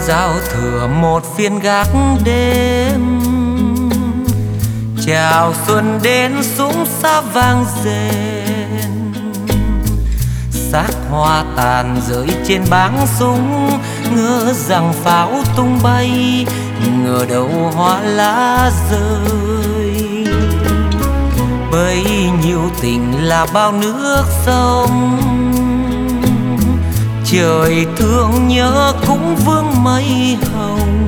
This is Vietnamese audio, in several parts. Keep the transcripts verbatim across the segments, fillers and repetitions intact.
giao thừa một phiên gác đêm, chào xuân đến súng xa vang rền. Xác hoa tàn rơi trên báng súng, ngỡ rằng pháo tung bay, ngờ đâu hoa lá rơi. Bấy nhiêu tình là bao nước sông, trời thương nhớ cũng vương mây hồng.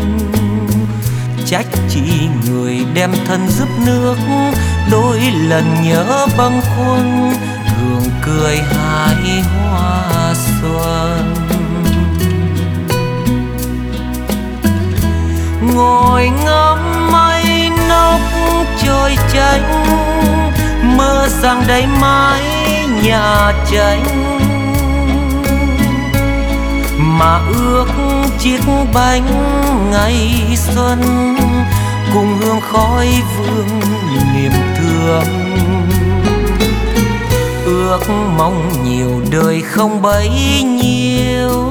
Trách chỉ người đem thân giúp nước, đôi lần nhớ bâng khuâng, gượng cười hái hoa xuân. Ngồi ngắm mây nóc trôi chánh, mơ rằng đây mái nhà tranh, mà ước chiếc bánh ngày xuân cùng hương khói vương niềm thương. Ước mong nhiều đời không bấy nhiêu,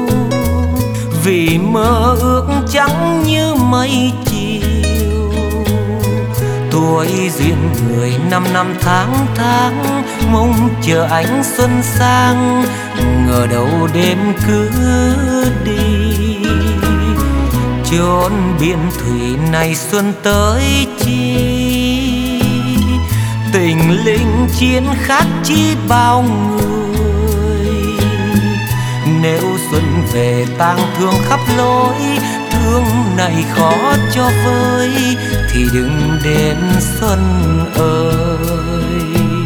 vì mơ ước trắng như mây chiều. Tuổi duyên người năm năm tháng tháng, mong chờ ánh xuân sang, ngờ đâu đêm cứ đi. Chốn biển thủy này xuân tới chi, tình linh chiến khác chi bao người. Nếu xuân về tang thương khắp lối, thương này khó cho vơi, thì đừng đến xuân ơi.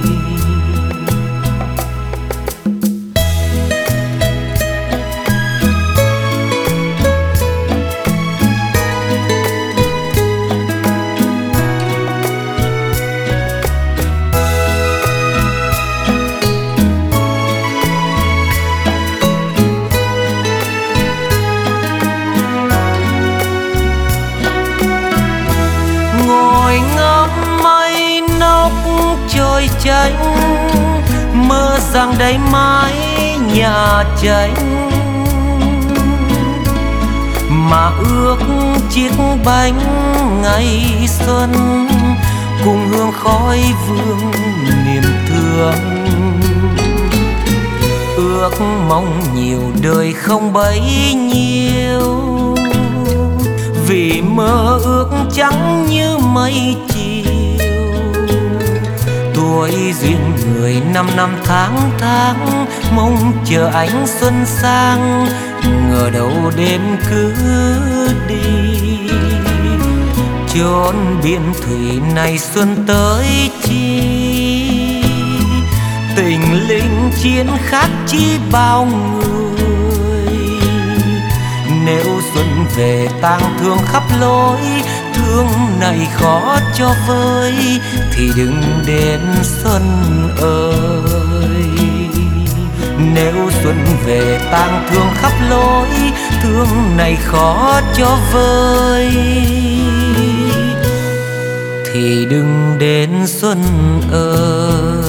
Trôi chánh, mơ rằng đây mái nhà tranh, mà ước chiếc bánh ngày xuân cùng hương khói vương niềm thương. Ước mong nhiều đời không bấy nhiêu, vì mơ ước trắng như mây chiều. Tuổi duyên người năm năm tháng tháng, mong chờ ánh xuân sang, ngờ đâu đêm cứ đi. Chốn biển thủy này xuân tới chi, tình linh chiến khác chi bao người. Nếu xuân về tang thương khắp lối, thương này khó cho vơi, thì đừng đến xuân ơi. Nếu xuân về tang thương khắp lối, thương này khó cho vơi, thì đừng đến xuân ơi.